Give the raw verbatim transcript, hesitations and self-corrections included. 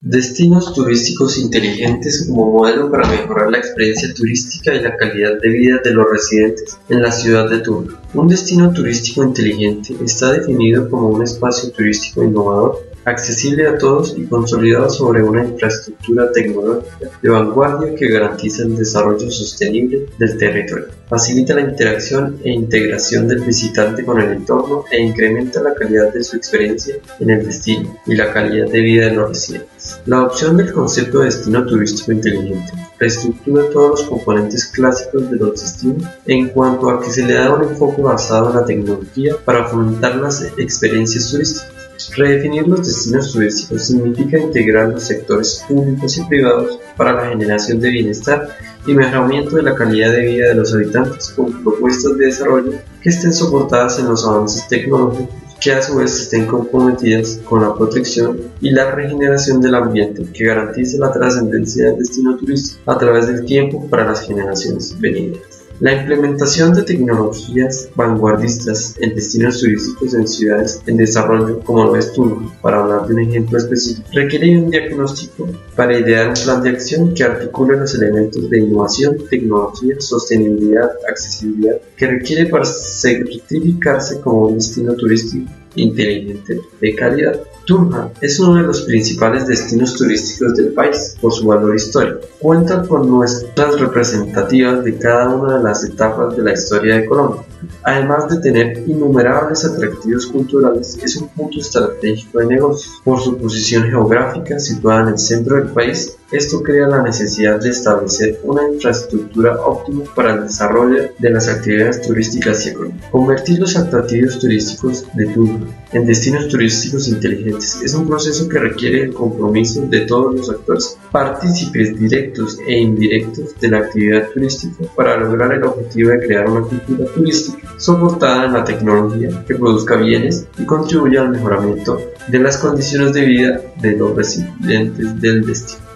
Destinos turísticos inteligentes como modelo para mejorar la experiencia turística y la calidad de vida de los residentes en la ciudad de Tunja. Un destino turístico inteligente está definido como un espacio turístico innovador, accesible a todos y consolidado sobre una infraestructura tecnológica de vanguardia que garantiza el desarrollo sostenible del territorio, facilita la interacción e integración del visitante con el entorno e incrementa la calidad de su experiencia en el destino y la calidad de vida de los residentes. La adopción del concepto de destino turístico inteligente reestructura todos los componentes clásicos de los destinos en cuanto a que se le da un enfoque basado en la tecnología para fomentar las experiencias turísticas. Redefinir los destinos turísticos significa integrar los sectores públicos y privados para la generación de bienestar y mejoramiento de la calidad de vida de los habitantes con propuestas de desarrollo que estén soportadas en los avances tecnológicos, que a su vez estén comprometidas con la protección y la regeneración del ambiente, que garantice la trascendencia del destino turístico a través del tiempo para las generaciones venideras. La implementación de tecnologías vanguardistas en destinos turísticos en ciudades en desarrollo, como lo es Tunja, para hablar de un ejemplo específico, requiere un diagnóstico para idear un plan de acción que articule los elementos de innovación, tecnología, sostenibilidad, accesibilidad, que requiere para certificarse como un destino turístico inteligente de calidad. Tunja es uno de los principales destinos turísticos del país por su valor histórico. Cuenta con muestras representativas de cada una de las etapas de la historia de Colombia. Además de tener innumerables atractivos culturales, es un punto estratégico de negocios. Por su posición geográfica, situada en el centro del país, esto crea la necesidad de establecer una infraestructura óptima para el desarrollo de las actividades turísticas y económicas. Convertir los atractivos turísticos de Tunja en destinos turísticos inteligentes es un proceso que requiere el compromiso de todos los actores, partícipes directos e indirectos de la actividad turística para lograr el objetivo de crear una cultura turística soportada en la tecnología que produzca bienes y contribuya al mejoramiento de las condiciones de vida de los residentes del destino.